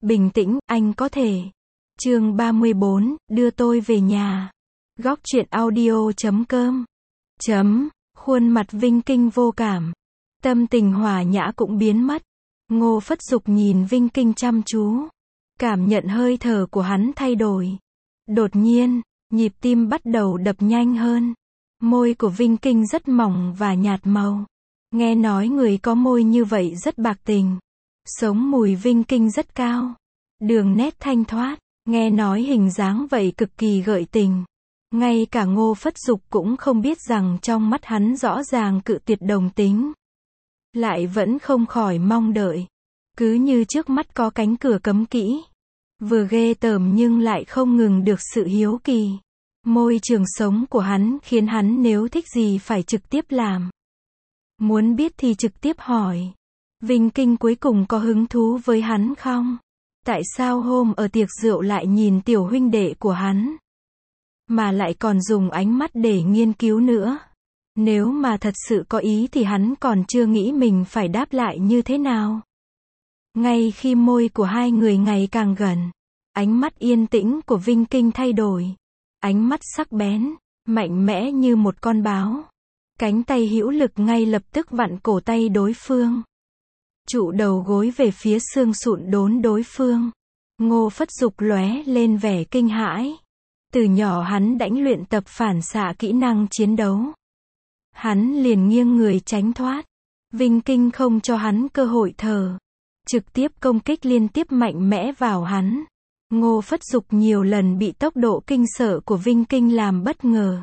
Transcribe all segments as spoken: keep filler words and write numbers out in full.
Bình tĩnh, anh có thể. Chương ba mươi bốn, đưa tôi về nhà. Góc truyện audio chấm com. Chấm, khuôn mặt Vinh Kinh vô cảm. Tâm tình hòa nhã cũng biến mất. Ngô Phất Dục nhìn Vinh Kinh chăm chú. Cảm nhận hơi thở của hắn thay đổi. Đột nhiên, nhịp tim bắt đầu đập nhanh hơn. Môi của Vinh Kinh rất mỏng và nhạt màu. Nghe nói người có môi như vậy rất bạc tình. Sống mùi Vinh Kinh rất cao. Đường nét thanh thoát. Nghe nói hình dáng vậy cực kỳ gợi tình. Ngay cả Ngô Phất Dục cũng không biết rằng trong mắt hắn rõ ràng cự tuyệt đồng tính. Lại vẫn không khỏi mong đợi. Cứ như trước mắt có cánh cửa cấm kỹ. Vừa ghê tởm nhưng lại không ngừng được sự hiếu kỳ. Môi trường sống của hắn khiến hắn nếu thích gì phải trực tiếp làm. Muốn biết thì trực tiếp hỏi. Vinh Kinh cuối cùng có hứng thú với hắn không? Tại sao hôm ở tiệc rượu lại nhìn tiểu huynh đệ của hắn? Mà lại còn dùng ánh mắt để nghiên cứu nữa. Nếu mà thật sự có ý thì hắn còn chưa nghĩ mình phải đáp lại như thế nào. Ngay khi môi của hai người ngày càng gần, ánh mắt yên tĩnh của Vinh Kinh thay đổi. Ánh mắt sắc bén, mạnh mẽ như một con báo. Cánh tay hữu lực ngay lập tức vặn cổ tay đối phương. Trụ đầu gối về phía xương sụn đốn đối phương. Ngô Phất Dục lóe lên vẻ kinh hãi. Từ nhỏ hắn đãnh luyện tập phản xạ kỹ năng chiến đấu. Hắn liền nghiêng người tránh thoát. Vinh Kinh không cho hắn cơ hội thở. Trực tiếp công kích liên tiếp mạnh mẽ vào hắn. Ngô Phất Dục nhiều lần bị tốc độ kinh sợ của Vinh Kinh làm bất ngờ.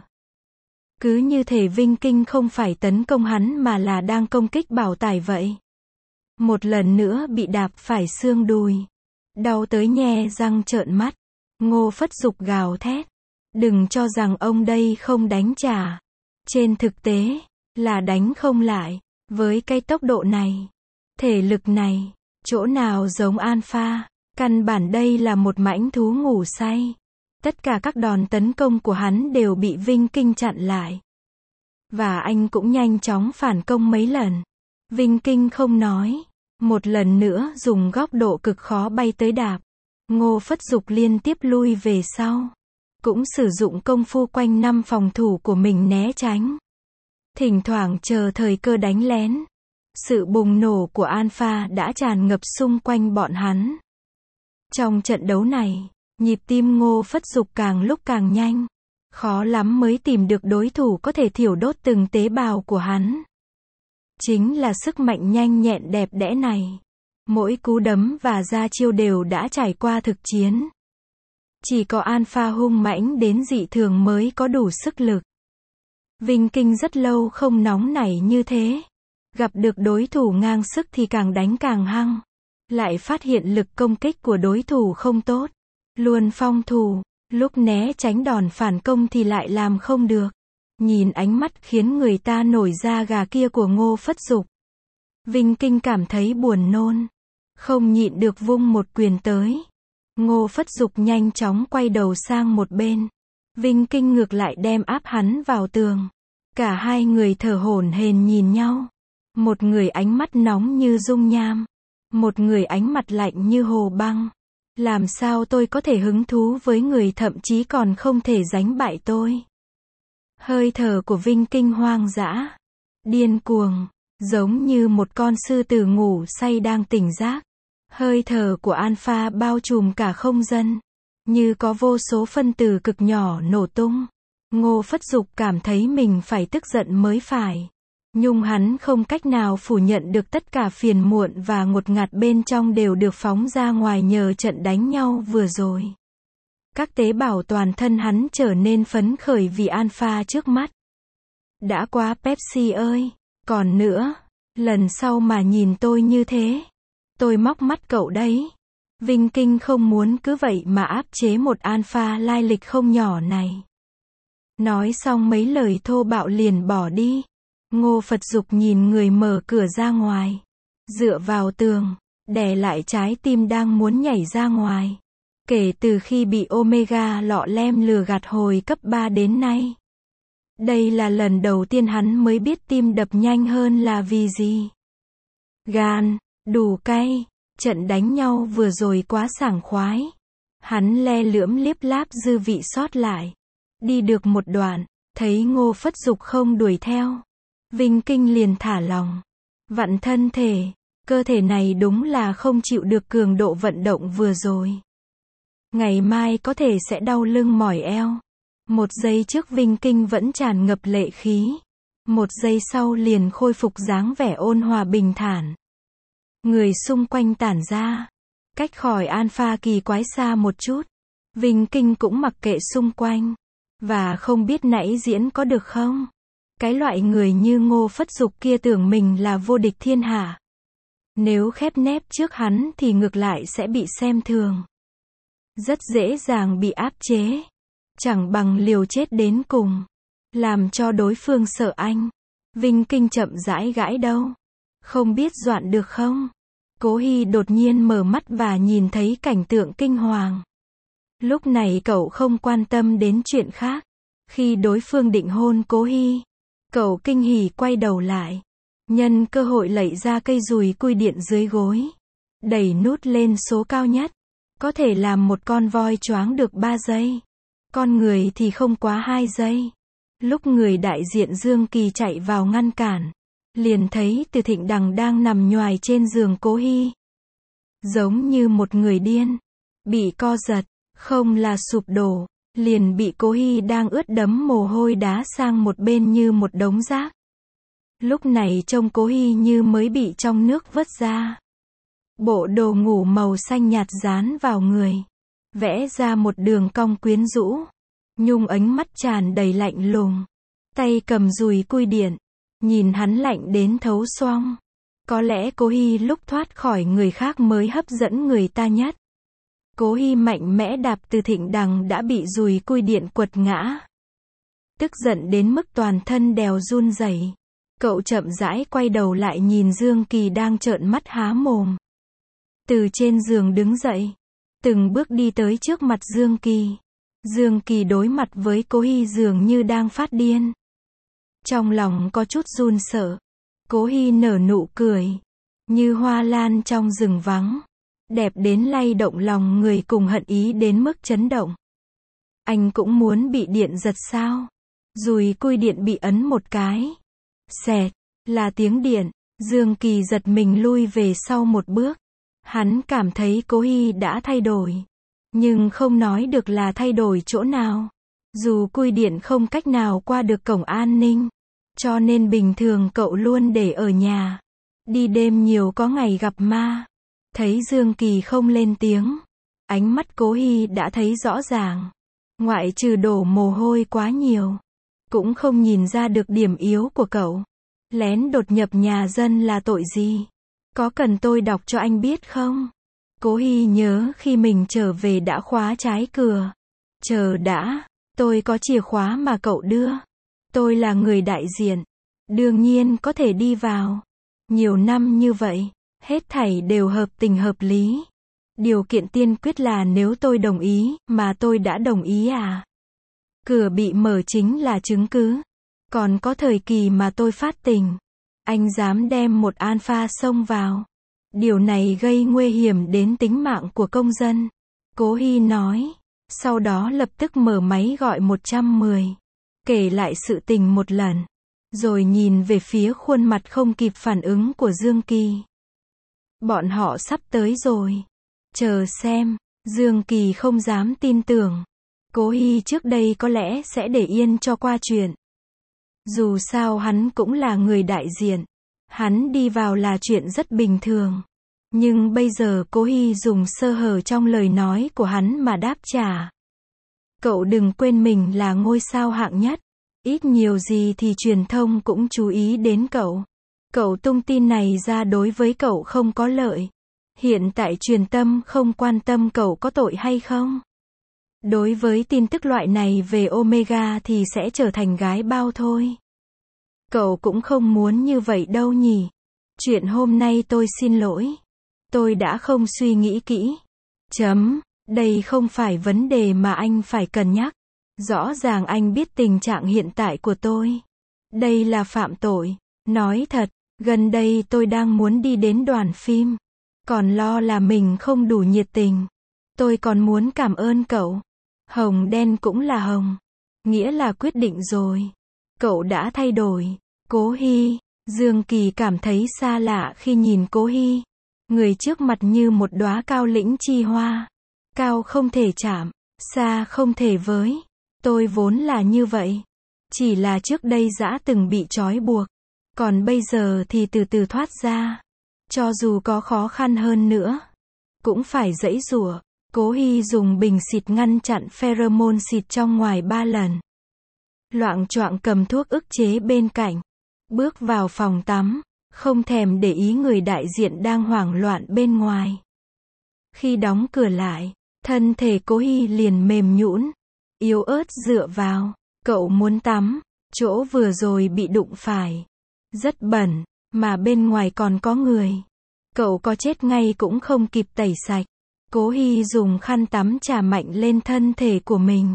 Cứ như thể Vinh Kinh không phải tấn công hắn mà là đang công kích bảo tài vậy. Một lần nữa bị đạp phải xương đùi. Đau tới nhe răng trợn mắt. Ngô Phất Dục gào thét. Đừng cho rằng ông đây không đánh trả. Trên thực tế, là đánh không lại. Với cái tốc độ này, thể lực này, chỗ nào giống Alpha. Căn bản đây là một mãnh thú ngủ say. Tất cả các đòn tấn công của hắn đều bị Vinh Kinh chặn lại. Và anh cũng nhanh chóng phản công mấy lần. Vinh Kinh không nói. Một lần nữa dùng góc độ cực khó bay tới đạp. Ngô Phất Dục liên tiếp lui về sau. Cũng sử dụng công phu quanh năm phòng thủ của mình né tránh. Thỉnh thoảng chờ thời cơ đánh lén. Sự bùng nổ của Alpha đã tràn ngập xung quanh bọn hắn. Trong trận đấu này, nhịp tim Ngô Phất Dục càng lúc càng nhanh. Khó lắm mới tìm được đối thủ có thể thiêu đốt từng tế bào của hắn. Chính là sức mạnh nhanh nhẹn đẹp đẽ này. Mỗi cú đấm và ra chiêu đều đã trải qua thực chiến. Chỉ có Alpha hung mãnh đến dị thường mới có đủ sức lực. Vinh Kinh rất lâu không nóng nảy như thế. Gặp được đối thủ ngang sức thì càng đánh càng hăng. Lại phát hiện lực công kích của đối thủ không tốt. Luôn phòng thủ, lúc né tránh đòn phản công thì lại làm không được. Nhìn ánh mắt khiến người ta nổi da gà kia của Ngô Phất Dục. Vinh Kinh cảm thấy buồn nôn. Không nhịn được vung một quyền tới. Ngô Phất Dục nhanh chóng quay đầu sang một bên. Vinh Kinh ngược lại đem áp hắn vào tường. Cả hai người thở hổn hển nhìn nhau. Một người ánh mắt nóng như dung nham. Một người ánh mặt lạnh như hồ băng. Làm sao tôi có thể hứng thú với người thậm chí còn không thể đánh bại tôi. Hơi thở của Vinh Kinh hoang dã. Điên cuồng. Giống như một con sư tử ngủ say đang tỉnh giấc. Hơi thở của Alpha bao trùm cả không gian. Như có vô số phân tử cực nhỏ nổ tung. Ngô Phất Dục cảm thấy mình phải tức giận mới phải. Nhưng hắn không cách nào phủ nhận được tất cả phiền muộn và ngột ngạt bên trong đều được phóng ra ngoài nhờ trận đánh nhau vừa rồi. Các tế bào toàn thân hắn trở nên phấn khởi vì Alpha trước mắt. Đã quá Pepsi ơi, còn nữa, lần sau mà nhìn tôi như thế, tôi móc mắt cậu đấy. Vinh Kinh không muốn cứ vậy mà áp chế một Alpha lai lịch không nhỏ này. Nói xong mấy lời thô bạo liền bỏ đi. Ngô Phất Dục nhìn người mở cửa ra ngoài. Dựa vào tường, đè lại trái tim đang muốn nhảy ra ngoài. Kể từ khi bị Omega lọ lem lừa gạt hồi cấp ba đến nay. Đây là lần đầu tiên hắn mới biết tim đập nhanh hơn là vì gì. Gan, đủ cay, Trận đánh nhau vừa rồi quá sảng khoái. Hắn le lưỡm liếp láp dư vị sót lại. Đi được một đoạn, thấy Ngô Phất Dục không đuổi theo. Vinh Kinh liền thả lòng. Vặn thân thể. Cơ thể này đúng là không chịu được cường độ vận động vừa rồi. Ngày mai có thể sẽ đau lưng mỏi eo. Một giây trước Vinh Kinh vẫn tràn ngập lệ khí. Một giây sau liền khôi phục dáng vẻ ôn hòa bình thản. Người xung quanh tản ra. Cách khỏi Alpha kỳ quái xa một chút. Vinh Kinh cũng mặc kệ xung quanh. Và không biết nãy diễn có được không? Cái loại người như Ngô Phất Dục kia tưởng mình là vô địch thiên hạ. Nếu khép nép trước hắn thì ngược lại sẽ bị xem thường. Rất dễ dàng bị áp chế. Chẳng bằng liều chết đến cùng. Làm cho đối phương sợ anh. Vinh Kinh chậm rãi gãi đâu. Không biết dọa được không? Cố Hy đột nhiên mở mắt và nhìn thấy cảnh tượng kinh hoàng. Lúc này cậu không quan tâm đến chuyện khác. Khi đối phương định hôn Cố Hy, cậu kinh hỉ quay đầu lại. Nhân cơ hội lẩy ra cây dùi cui điện dưới gối. Đẩy nút lên số cao nhất. Có thể làm một con voi choáng được ba giây. Con người thì không quá hai giây. Lúc người đại diện Dương Kỳ chạy vào ngăn cản, liền thấy Từ Thịnh Đằng đang nằm nhoài trên giường Cố Hy. Giống như một người điên. Bị co giật, không là sụp đổ, liền bị Cố Hy đang ướt đẫm mồ hôi đá sang một bên như một đống rác. Lúc này trông Cố Hy như mới bị trong nước vớt ra. Bộ đồ ngủ màu xanh nhạt dán vào người. Vẽ ra một đường cong quyến rũ. Nhung ánh mắt tràn đầy lạnh lùng. Tay cầm dùi cui điện. Nhìn hắn lạnh đến thấu xoong. Có lẽ Cố Hy lúc thoát khỏi người khác mới hấp dẫn người ta nhất. Cố Hy mạnh mẽ đạp Từ Thịnh Đằng đã bị dùi cui điện quật ngã. Tức giận đến mức toàn thân đều run rẩy. Cậu chậm rãi quay đầu lại nhìn Dương Kỳ đang trợn mắt há mồm. Từ trên giường đứng dậy. Từng bước đi tới trước mặt Dương Kỳ. Dương Kỳ đối mặt với Cố Hy dường như đang phát điên. Trong lòng có chút run sợ. Cố Hy nở nụ cười. Như hoa lan trong rừng vắng. Đẹp đến lay động lòng người cùng hận ý đến mức chấn động. Anh cũng muốn bị điện giật sao? Dùi cui điện bị ấn một cái. Xẹt, là tiếng điện. Dương Kỳ giật mình lui về sau một bước. Hắn cảm thấy Cố Hy đã thay đổi. Nhưng không nói được là thay đổi chỗ nào. Dù cui điện không cách nào qua được cổng an ninh. Cho nên bình thường cậu luôn để ở nhà. Đi đêm nhiều có ngày gặp ma. Thấy Dương Kỳ không lên tiếng. Ánh mắt Cố Hy đã thấy rõ ràng. Ngoại trừ đổ mồ hôi quá nhiều. Cũng không nhìn ra được điểm yếu của cậu. Lén đột nhập nhà dân là tội gì? Có cần tôi đọc cho anh biết không? Cố Hy nhớ khi mình trở về đã khóa trái cửa. Chờ đã, tôi có chìa khóa mà cậu đưa. Tôi là người đại diện. Đương nhiên có thể đi vào. Nhiều năm như vậy, hết thảy đều hợp tình hợp lý. Điều kiện tiên quyết là nếu tôi đồng ý, mà tôi đã đồng ý à? Cửa bị mở chính là chứng cứ. Còn có thời kỳ mà tôi phát tình. Anh dám đem một alpha xông vào. Điều này gây nguy hiểm đến tính mạng của công dân. Cố Hy nói. Sau đó lập tức mở máy gọi một trăm mười. Kể lại sự tình một lần. Rồi nhìn về phía khuôn mặt không kịp phản ứng của Dương Kỳ. Bọn họ sắp tới rồi. Chờ xem. Dương Kỳ không dám tin tưởng. Cố Hy trước đây có lẽ sẽ để yên cho qua chuyện. Dù sao hắn cũng là người đại diện. Hắn đi vào là chuyện rất bình thường. Nhưng bây giờ Cố Hy dùng sơ hở trong lời nói của hắn mà đáp trả. Cậu đừng quên mình là ngôi sao hạng nhất. Ít nhiều gì thì truyền thông cũng chú ý đến cậu. Cậu tung tin này ra đối với cậu không có lợi. Hiện tại truyền tâm không quan tâm cậu có tội hay không. Đối với tin tức loại này về Omega thì sẽ trở thành gái bao thôi. Cậu cũng không muốn như vậy đâu nhỉ. Chuyện hôm nay tôi xin lỗi. Tôi đã không suy nghĩ kỹ. Chấm. Đây không phải vấn đề mà anh phải cân nhắc. Rõ ràng anh biết tình trạng hiện tại của tôi. Đây là phạm tội. Nói thật, gần đây tôi đang muốn đi đến đoàn phim. Còn lo là mình không đủ nhiệt tình. Tôi còn muốn cảm ơn cậu. Hồng đen cũng là hồng. Nghĩa là quyết định rồi. Cậu đã thay đổi. Cố Hy. Dương Kỳ cảm thấy xa lạ khi nhìn Cố Hy. Người trước mặt như một đóa cao lĩnh chi hoa. Cao không thể chạm, xa không thể với. Tôi vốn là như vậy. Chỉ là trước đây dã từng bị trói buộc. Còn bây giờ thì từ từ thoát ra. Cho dù có khó khăn hơn nữa, cũng phải giãy giụa. Cố Hy dùng bình xịt ngăn chặn pheromone xịt trong ngoài ba lần. Loạng choạng cầm thuốc ức chế bên cạnh. Bước vào phòng tắm, không thèm để ý người đại diện đang hoảng loạn bên ngoài. Khi đóng cửa lại, thân thể Cố Hy liền mềm nhũn, yếu ớt dựa vào. Cậu muốn tắm, chỗ vừa rồi bị đụng phải. Rất bẩn, mà bên ngoài còn có người. Cậu có chết ngay cũng không kịp tẩy sạch. Cố Hy dùng khăn tắm chà mạnh lên thân thể của mình.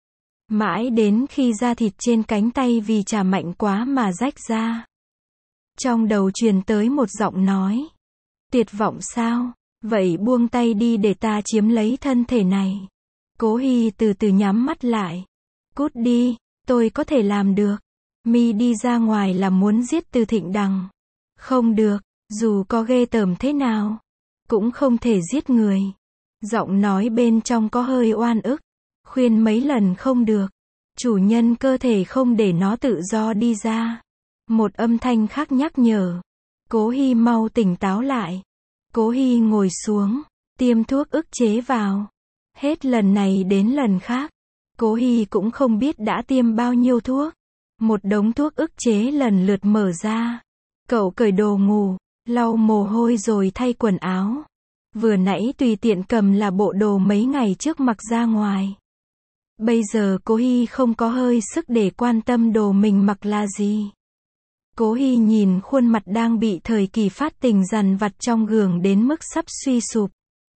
Mãi đến khi da thịt trên cánh tay vì chà mạnh quá mà rách ra. Trong đầu truyền tới một giọng nói. Tuyệt vọng sao? Vậy buông tay đi để ta chiếm lấy thân thể này. Cố Hy từ từ nhắm mắt lại. Cút đi, tôi có thể làm được. Mi đi ra ngoài là muốn giết Từ Thịnh Đằng. Không được, dù có ghê tởm thế nào, cũng không thể giết người. Giọng nói bên trong có hơi oan ức. Khuyên mấy lần không được. Chủ nhân cơ thể không để nó tự do đi ra. Một âm thanh khác nhắc nhở. Cố Hy mau tỉnh táo lại. Cố Hy ngồi xuống, tiêm thuốc ức chế vào. Hết lần này đến lần khác. Cố Hy cũng không biết đã tiêm bao nhiêu thuốc. Một đống thuốc ức chế lần lượt mở ra. Cậu cởi đồ ngủ, lau mồ hôi rồi thay quần áo. Vừa nãy tùy tiện cầm là bộ đồ mấy ngày trước mặc ra ngoài. Bây giờ Cố Hy không có hơi sức để quan tâm đồ mình mặc là gì. Cố Hy nhìn khuôn mặt đang bị thời kỳ phát tình dằn vặt trong gương đến mức sắp suy sụp.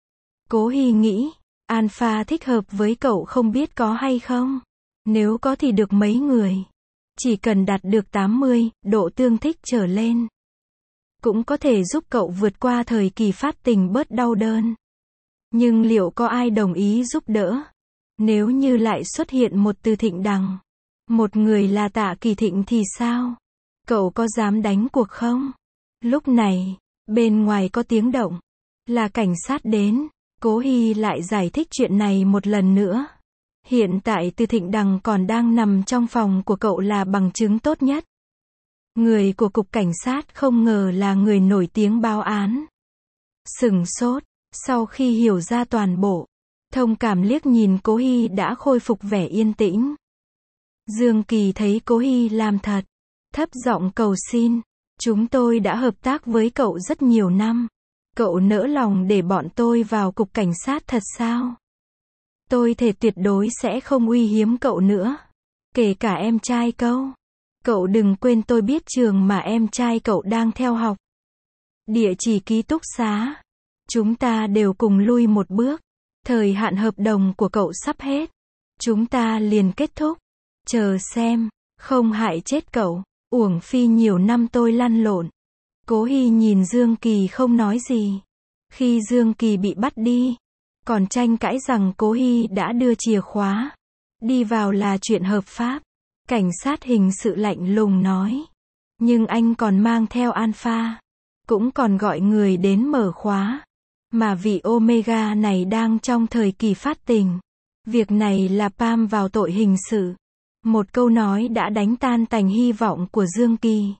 Cố Hy nghĩ, Alpha thích hợp với cậu không biết có hay không. Nếu có thì được mấy người. Chỉ cần đạt được tám mươi độ tương thích trở lên. Cũng có thể giúp cậu vượt qua thời kỳ phát tình bớt đau đớn. Nhưng liệu có ai đồng ý giúp đỡ? Nếu như lại xuất hiện một Từ Thịnh Đằng, một người là Tạ Kỳ Thịnh thì sao? Cậu có dám đánh cuộc không? Lúc này, bên ngoài có tiếng động. Là cảnh sát đến. Cố Hy lại giải thích chuyện này một lần nữa. Hiện tại Từ Thịnh Đằng còn đang nằm trong phòng của cậu là bằng chứng tốt nhất. Người của cục cảnh sát không ngờ là người nổi tiếng báo án. Sửng sốt, sau khi hiểu ra toàn bộ, thông cảm liếc nhìn Cố Hy đã khôi phục vẻ yên tĩnh. Dương Kỳ thấy Cố Hy làm thật, thấp giọng cầu xin. Chúng tôi đã hợp tác với cậu rất nhiều năm. Cậu nỡ lòng để bọn tôi vào cục cảnh sát thật sao? Tôi thề tuyệt đối sẽ không uy hiếm cậu nữa. Kể cả em trai cậu. Cậu đừng quên tôi biết trường mà em trai cậu đang theo học. Địa chỉ ký túc xá. Chúng ta đều cùng lui một bước. Thời hạn hợp đồng của cậu sắp hết. Chúng ta liền kết thúc. Chờ xem. Không hại chết cậu. Uổng phi nhiều năm tôi lăn lộn. Cố Hy nhìn Dương Kỳ không nói gì. Khi Dương Kỳ bị bắt đi, còn tranh cãi rằng Cố Hy đã đưa chìa khóa. Đi vào là chuyện hợp pháp. Cảnh sát hình sự lạnh lùng nói. Nhưng anh còn mang theo Alpha. Cũng còn gọi người đến mở khóa. Mà vị Omega này đang trong thời kỳ phát tình. Việc này là pam vào tội hình sự. Một câu nói đã đánh tan tành hy vọng của Dương Kỳ.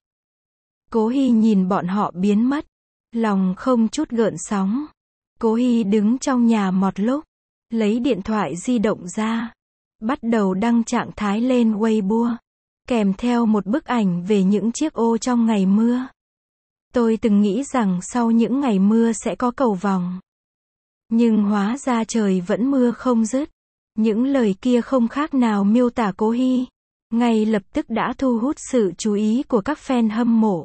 Cố Hy nhìn bọn họ biến mất. Lòng không chút gợn sóng. Cố Hy đứng trong nhà một lúc. Lấy điện thoại di động ra. Bắt đầu đăng trạng thái lên Weibo. Kèm theo một bức ảnh về những chiếc ô trong ngày mưa. Tôi từng nghĩ rằng sau những ngày mưa sẽ có cầu vồng. Nhưng hóa ra trời vẫn mưa không dứt. Những lời kia không khác nào miêu tả Cố Hy. Ngay lập tức đã thu hút sự chú ý của các fan hâm mộ.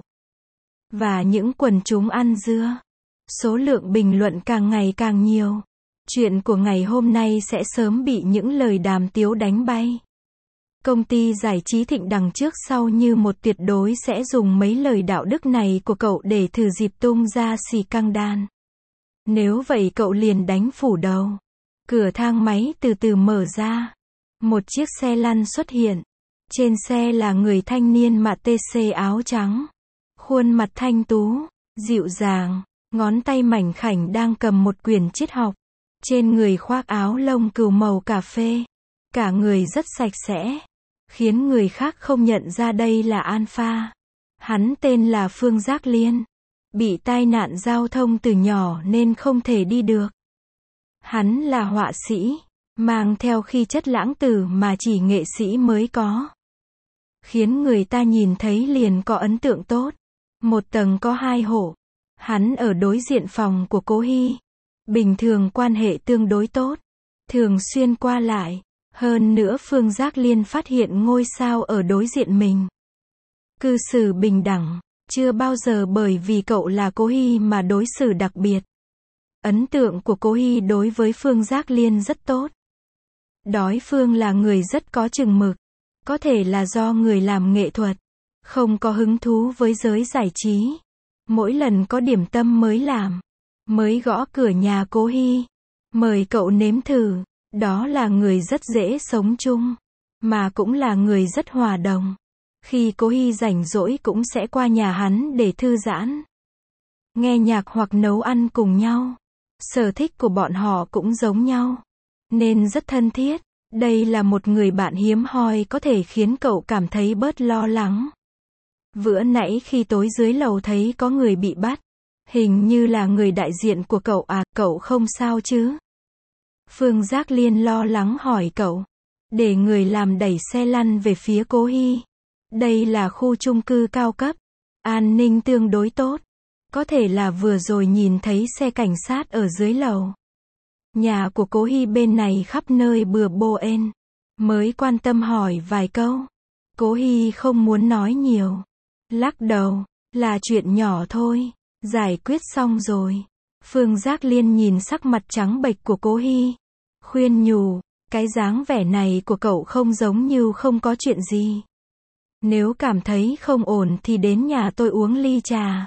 Và những quần chúng ăn dưa. Số lượng bình luận càng ngày càng nhiều. Chuyện của ngày hôm nay sẽ sớm bị những lời đàm tiếu đánh bay. Công ty giải trí Thịnh Đằng trước sau như một tuyệt đối sẽ dùng mấy lời đạo đức này của cậu để thử dịp tung ra xì căng đan. Nếu vậy cậu liền đánh phủ đầu. Cửa thang máy từ từ mở ra. Một chiếc xe lăn xuất hiện. Trên xe là người thanh niên mặc tê xê áo trắng. Khuôn mặt thanh tú, dịu dàng, ngón tay mảnh khảnh đang cầm một quyển triết học. Trên người khoác áo lông cừu màu cà phê. Cả người rất sạch sẽ, khiến người khác không nhận ra đây là Alpha. Hắn tên là Phương Giác Liên. Bị tai nạn giao thông từ nhỏ nên không thể đi được. Hắn là họa sĩ, mang theo khí chất lãng tử mà chỉ nghệ sĩ mới có. Khiến người ta nhìn thấy liền có ấn tượng tốt. Một tầng có hai hộ. Hắn ở đối diện phòng của Cố Hy. Bình thường quan hệ tương đối tốt. Thường xuyên qua lại. Hơn nữa Phương Giác Liên phát hiện ngôi sao ở đối diện mình. Cư xử bình đẳng. Chưa bao giờ bởi vì cậu là Cố Hy mà đối xử đặc biệt. Ấn tượng của Cố Hy đối với Phương Giác Liên rất tốt. Đối phương là người rất có chừng mực. Có thể là do người làm nghệ thuật. Không có hứng thú với giới giải trí. Mỗi lần có điểm tâm mới làm. Mới gõ cửa nhà Cố Hy. Mời cậu nếm thử. Đó là người rất dễ sống chung. Mà cũng là người rất hòa đồng. Khi Cố Hy rảnh rỗi cũng sẽ qua nhà hắn để thư giãn. Nghe nhạc hoặc nấu ăn cùng nhau. Sở thích của bọn họ cũng giống nhau. Nên rất thân thiết. Đây là một người bạn hiếm hoi có thể khiến cậu cảm thấy bớt lo lắng. Bữa nãy khi tối dưới lầu thấy có người bị bắt. Hình như là người đại diện của cậu à, cậu không sao chứ? Phương Giác Liên lo lắng hỏi cậu. Để người làm đẩy xe lăn về phía Cố Hy. Đây là khu chung cư cao cấp. An ninh tương đối tốt. Có thể là vừa rồi nhìn thấy xe cảnh sát ở dưới lầu. Nhà của Cố Hy bên này khắp nơi bừa bộn. Mới quan tâm hỏi vài câu. Cố Hy không muốn nói nhiều. Lắc đầu. Là chuyện nhỏ thôi. Giải quyết xong rồi. Phương Giác Liên nhìn sắc mặt trắng bệch của Cố Hy. Khuyên nhủ. Cái dáng vẻ này của cậu không giống như không có chuyện gì. Nếu cảm thấy không ổn thì đến nhà tôi uống ly trà.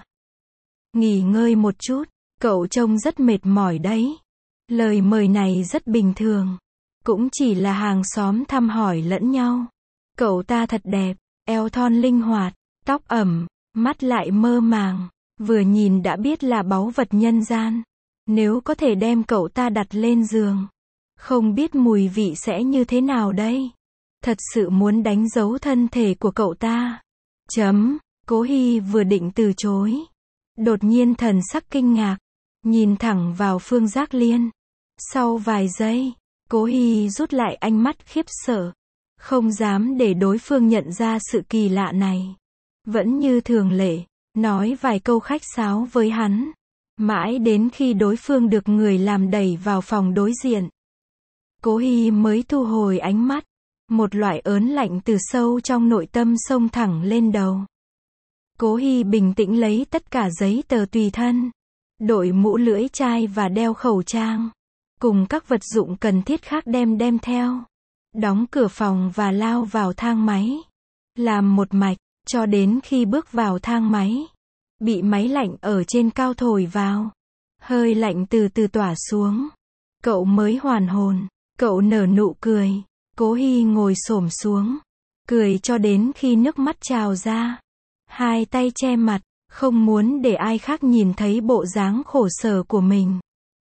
Nghỉ ngơi một chút. Cậu trông rất mệt mỏi đấy. Lời mời này rất bình thường. Cũng chỉ là hàng xóm thăm hỏi lẫn nhau. Cậu ta thật đẹp. Eo thon linh hoạt. Tóc ẩm. Mắt lại mơ màng. Vừa nhìn đã biết là báu vật nhân gian. Nếu có thể đem cậu ta đặt lên giường. Không biết mùi vị sẽ như thế nào đây. Thật sự muốn đánh dấu thân thể của cậu ta. Chấm. Cố Hy vừa định từ chối. Đột nhiên thần sắc kinh ngạc. Nhìn thẳng vào Phương Giác Liên. Sau vài giây. Cố Hy rút lại ánh mắt khiếp sợ. Không dám để đối phương nhận ra sự kỳ lạ này. Vẫn như thường lệ. Nói vài câu khách sáo với hắn. Mãi đến khi đối phương được người làm đẩy vào phòng đối diện. Cố Hy mới thu hồi ánh mắt. Một loại ớn lạnh từ sâu trong nội tâm xông thẳng lên đầu. Cố Hy bình tĩnh lấy tất cả giấy tờ tùy thân. Đội mũ lưỡi chai và đeo khẩu trang. Cùng các vật dụng cần thiết khác đem đem theo. Đóng cửa phòng và lao vào thang máy. Làm một mạch, cho đến khi bước vào thang máy. Bị máy lạnh ở trên cao thổi vào. Hơi lạnh từ từ tỏa xuống. Cậu mới hoàn hồn. Cậu nở nụ cười. Cố Hy ngồi xổm xuống. Cười cho đến khi nước mắt trào ra. Hai tay che mặt. Không muốn để ai khác nhìn thấy bộ dáng khổ sở của mình.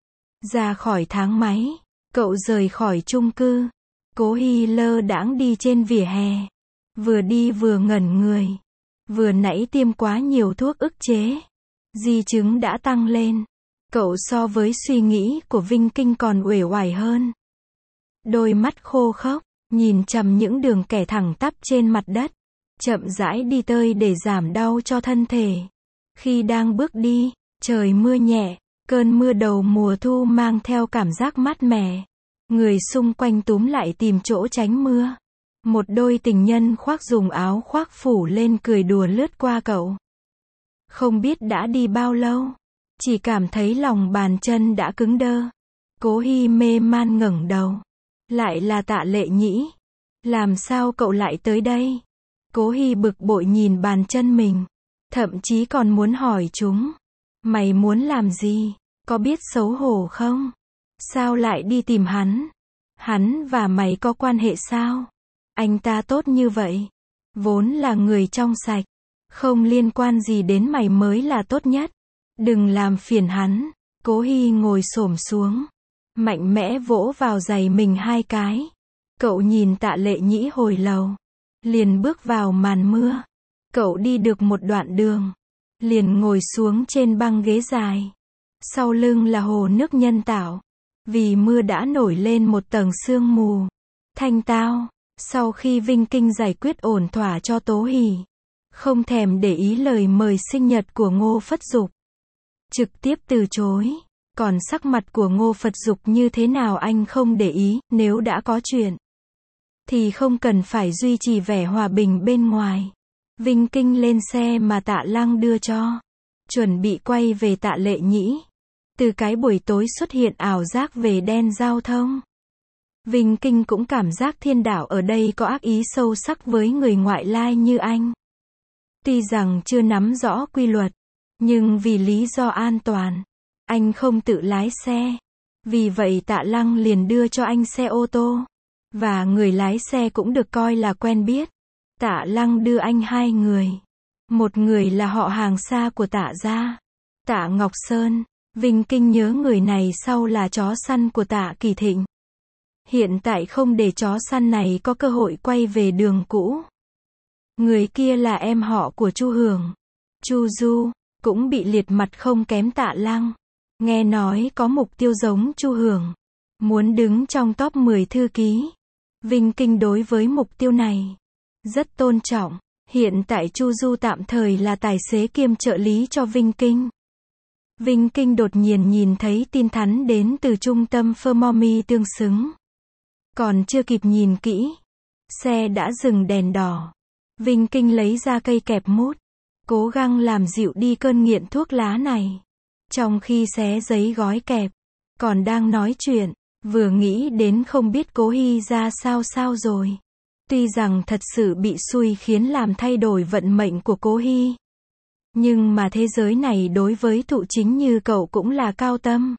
Ra khỏi thang máy. Cậu rời khỏi chung cư. Cố Hy lơ đãng đi trên vỉa hè. Vừa đi vừa ngẩn người. Vừa nãy tiêm quá nhiều thuốc ức chế. Di chứng đã tăng lên. Cậu so với suy nghĩ của Vinh Kinh còn uể oải hơn. Đôi mắt khô khốc. Nhìn chằm những đường kẻ thẳng tắp trên mặt đất. Chậm rãi đi tơi để giảm đau cho thân thể. Khi đang bước đi, trời mưa nhẹ. Cơn mưa đầu mùa thu mang theo cảm giác mát mẻ. Người xung quanh túm lại tìm chỗ tránh mưa. Một đôi tình nhân khoác dùng áo khoác phủ lên cười đùa lướt qua cậu. Không biết đã đi bao lâu. Chỉ cảm thấy lòng bàn chân đã cứng đơ. Cố Hy mê man ngẩng đầu. Lại là Tạ Lệ Nhĩ. Làm sao cậu lại tới đây? Cố Hy bực bội nhìn bàn chân mình. Thậm chí còn muốn hỏi chúng. Mày muốn làm gì? Có biết xấu hổ không? Sao lại đi tìm hắn? Hắn và mày có quan hệ sao? Anh ta tốt như vậy. Vốn là người trong sạch. Không liên quan gì đến mày mới là tốt nhất. Đừng làm phiền hắn. Cố Hy ngồi xổm xuống. Mạnh mẽ vỗ vào giày mình hai cái. Cậu nhìn Tạ Lệ Nhĩ hồi lâu. Liền bước vào màn mưa. Cậu đi được một đoạn đường. Liền ngồi xuống trên băng ghế dài. Sau lưng là hồ nước nhân tạo. Vì mưa đã nổi lên một tầng sương mù. Thanh tao. Sau khi Vinh Kinh giải quyết ổn thỏa cho Tố Hỷ. Không thèm để ý lời mời sinh nhật của Ngô Phất Dục. Trực tiếp từ chối. Còn sắc mặt của Ngô Phật Dục như thế nào anh không để ý, nếu đã có chuyện. Thì không cần phải duy trì vẻ hòa bình bên ngoài. Vinh Kinh lên xe mà Tạ Lăng đưa cho. Chuẩn bị quay về Tạ Lệ Nhĩ. Từ cái buổi tối xuất hiện ảo giác về đen giao thông. Vinh Kinh cũng cảm giác thiên đạo ở đây có ác ý sâu sắc với người ngoại lai như anh. Tuy rằng chưa nắm rõ quy luật, nhưng vì lý do an toàn, anh không tự lái xe. Vì vậy Tạ Lăng liền đưa cho anh xe ô tô. Và người lái xe cũng được coi là quen biết. Tạ Lăng đưa anh hai người. Một người là họ hàng xa của Tạ gia. Tạ Ngọc Sơn. Vinh Kinh nhớ người này sau là chó săn của Tạ Kỳ Thịnh. Hiện tại không để chó săn này có cơ hội quay về đường cũ. Người kia là em họ của Chu Hưởng. Chu Du, cũng bị liệt mặt không kém Tạ Lăng. Nghe nói có mục tiêu giống Chu Hưởng. Muốn đứng trong top mười thư ký. Vinh Kinh đối với mục tiêu này rất tôn trọng. Hiện tại Chu Du tạm thời là tài xế kiêm trợ lý cho Vinh Kinh. Vinh Kinh đột nhiên nhìn thấy tin nhắn đến từ trung tâm Phermomi tương xứng. Còn chưa kịp nhìn kỹ. Xe đã dừng đèn đỏ. Vinh Kinh lấy ra cây kẹp mút. Cố gắng làm dịu đi cơn nghiện thuốc lá này. Trong khi xé giấy gói kẹp. Còn đang nói chuyện. Vừa nghĩ đến không biết Cố Hy ra sao sao rồi. Tuy rằng thật sự bị xui khiến làm thay đổi vận mệnh của Cố Hy. Nhưng mà thế giới này đối với thụ chính như cậu cũng là cao tâm.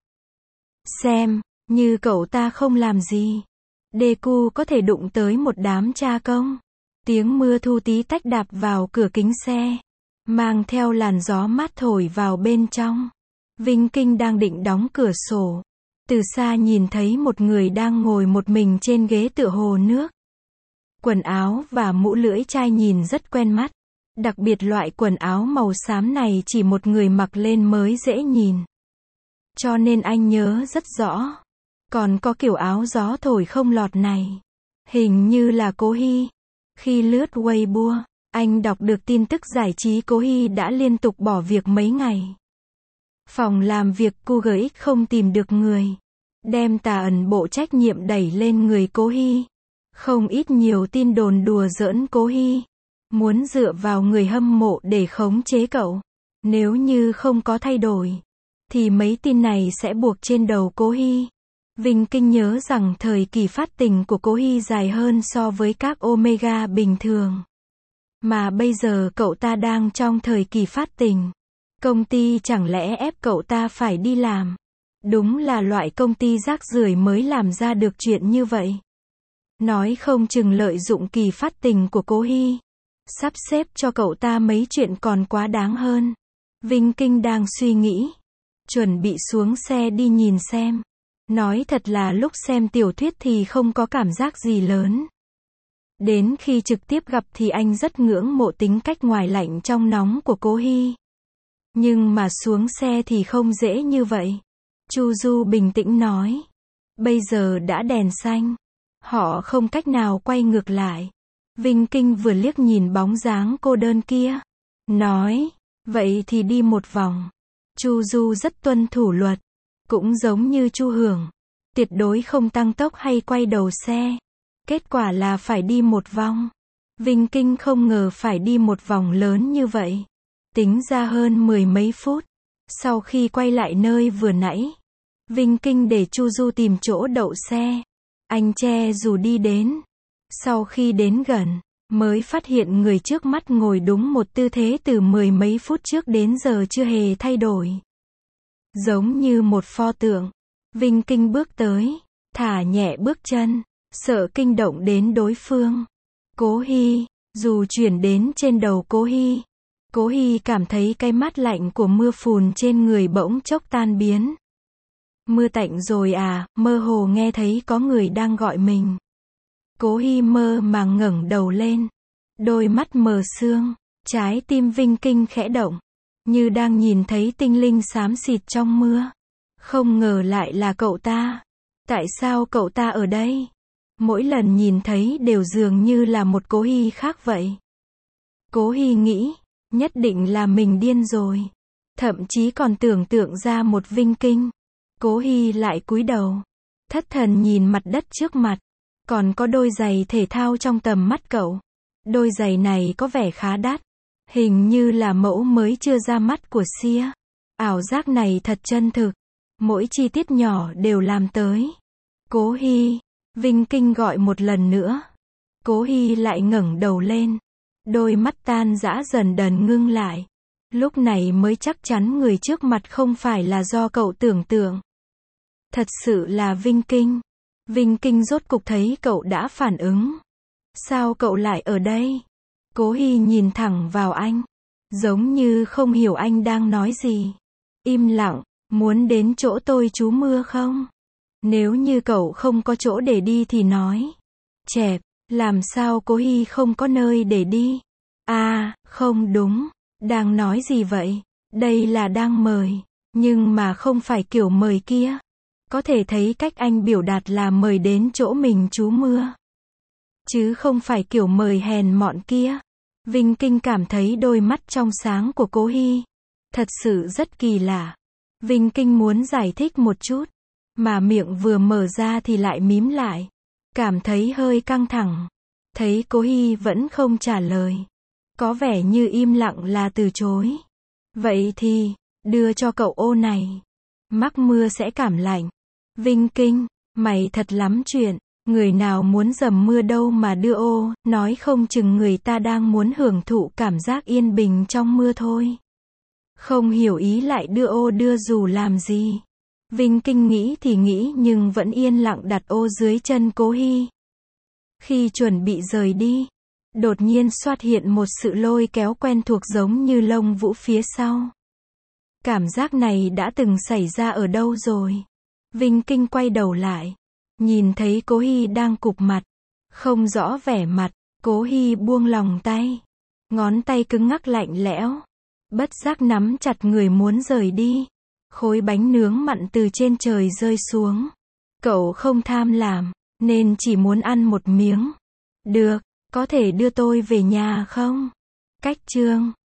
Xem, như cậu ta không làm gì. Deku có thể đụng tới một đám cha công. Tiếng mưa thu tí tách đạp vào cửa kính xe. Mang theo làn gió mát thổi vào bên trong. Vinh Kinh đang định đóng cửa sổ. Từ xa nhìn thấy một người đang ngồi một mình trên ghế tựa hồ nước. Quần áo và mũ lưỡi chai nhìn rất quen mắt. Đặc biệt loại quần áo màu xám này chỉ một người mặc lên mới dễ nhìn. Cho nên anh nhớ rất rõ. Còn có kiểu áo gió thổi không lọt này. Hình như là Cố Hy. Khi lướt Weibo, anh đọc được tin tức giải trí Cố Hy đã liên tục bỏ việc mấy ngày. Phòng làm việc Google X không tìm được người. Đem tà ẩn bộ trách nhiệm đẩy lên người Cố Hy. Không ít nhiều tin đồn đùa giỡn Cố Hy. Muốn dựa vào người hâm mộ để khống chế cậu. Nếu như không có thay đổi, thì mấy tin này sẽ buộc trên đầu Cố Hy. Vinh Kinh nhớ rằng thời kỳ phát tình của Cố Hy dài hơn so với các Omega bình thường. Mà bây giờ cậu ta đang trong thời kỳ phát tình. Công ty chẳng lẽ ép cậu ta phải đi làm? Đúng là loại công ty rác rưởi mới làm ra được chuyện như vậy. Nói không chừng lợi dụng kỳ phát tình của Cố Hy. Sắp xếp cho cậu ta mấy chuyện còn quá đáng hơn. Vinh Kinh đang suy nghĩ. Chuẩn bị xuống xe đi nhìn xem. Nói thật là lúc xem tiểu thuyết thì không có cảm giác gì lớn. Đến khi trực tiếp gặp thì anh rất ngưỡng mộ tính cách ngoài lạnh trong nóng của Cố Hy. Nhưng mà xuống xe thì không dễ như vậy. Chu Du bình tĩnh nói. Bây giờ đã đèn xanh. Họ không cách nào quay ngược lại. Vinh Kinh vừa liếc nhìn bóng dáng cô đơn kia. Nói. Vậy thì đi một vòng. Chu Du rất tuân thủ luật. Cũng giống như Chu Hưởng. Tuyệt đối không tăng tốc hay quay đầu xe. Kết quả là phải đi một vòng. Vinh Kinh không ngờ phải đi một vòng lớn như vậy. Tính ra hơn mười mấy phút. Sau khi quay lại nơi vừa nãy, Vinh Kinh để Chu Du tìm chỗ đậu xe. Anh che dù đi đến. Sau khi đến gần, mới phát hiện người trước mắt ngồi đúng một tư thế từ mười mấy phút trước đến giờ chưa hề thay đổi. Giống như một pho tượng. Vinh Kinh bước tới, thả nhẹ bước chân, sợ kinh động đến đối phương. Cố Hi, dù chuyển đến trên đầu Cố Hi. Cố Hi cảm thấy cái mát lạnh của mưa phùn trên người bỗng chốc tan biến. Mưa tạnh rồi à, mơ hồ nghe thấy có người đang gọi mình. Cố Hi mơ màng ngẩng đầu lên. Đôi mắt mờ sương, trái tim Vinh Kinh khẽ động. Như đang nhìn thấy tinh linh xám xịt trong mưa. Không ngờ lại là cậu ta. Tại sao cậu ta ở đây? Mỗi lần nhìn thấy đều dường như là một Cố Hi khác vậy. Cố Hi nghĩ, nhất định là mình điên rồi. Thậm chí còn tưởng tượng ra một Vinh Kinh. Cố Hi lại cúi đầu. Thất thần nhìn mặt đất trước mặt. Còn có đôi giày thể thao trong tầm mắt cậu. Đôi giày này có vẻ khá đắt. Hình như là mẫu mới chưa ra mắt của Sia. Ảo giác này thật chân thực. Mỗi chi tiết nhỏ đều làm tới. Cố Hi, Vinh Kinh gọi một lần nữa. Cố Hi lại ngẩng đầu lên. Đôi mắt tan rã dần dần ngưng lại. Lúc này mới chắc chắn người trước mặt không phải là do cậu tưởng tượng. Thật sự là Vinh Kinh. Vinh Kinh rốt cục thấy cậu đã phản ứng. Sao cậu lại ở đây? Cố Hi nhìn thẳng vào anh. Giống như không hiểu anh đang nói gì. Im lặng, muốn đến chỗ tôi trú mưa không? Nếu như cậu không có chỗ để đi thì nói. Chẹp, làm sao Cố Hi không có nơi để đi? À, không đúng. Đang nói gì vậy? Đây là đang mời. Nhưng mà không phải kiểu mời kia. Có thể thấy cách anh biểu đạt là mời đến chỗ mình trú mưa. Chứ không phải kiểu mời hèn mọn kia. Vinh Kinh cảm thấy đôi mắt trong sáng của Cố Hi. Thật sự rất kỳ lạ. Vinh Kinh muốn giải thích một chút. Mà miệng vừa mở ra thì lại mím lại. Cảm thấy hơi căng thẳng. Thấy Cố Hi vẫn không trả lời. Có vẻ như im lặng là từ chối. Vậy thì, đưa cho cậu ô này. Mắc mưa sẽ cảm lạnh. Vinh Kinh, mày thật lắm chuyện. Người nào muốn dầm mưa đâu mà đưa ô, nói không chừng người ta đang muốn hưởng thụ cảm giác yên bình trong mưa thôi. Không hiểu ý lại đưa ô đưa dù làm gì. Vinh Kinh nghĩ thì nghĩ nhưng vẫn yên lặng đặt ô dưới chân Cố Hi. Khi chuẩn bị rời đi, đột nhiên xuất hiện một sự lôi kéo quen thuộc giống như lông vũ phía sau. Cảm giác này đã từng xảy ra ở đâu rồi? Vinh Kinh quay đầu lại. Nhìn thấy Cố Hi đang cụp mặt. Không rõ vẻ mặt. Cố Hi buông lòng tay. Ngón tay cứng ngắc lạnh lẽo. Bất giác nắm chặt người muốn rời đi. Khối bánh nướng mặn từ trên trời rơi xuống. Cậu không tham làm, nên chỉ muốn ăn một miếng. Được, có thể đưa tôi về nhà không? Cách chương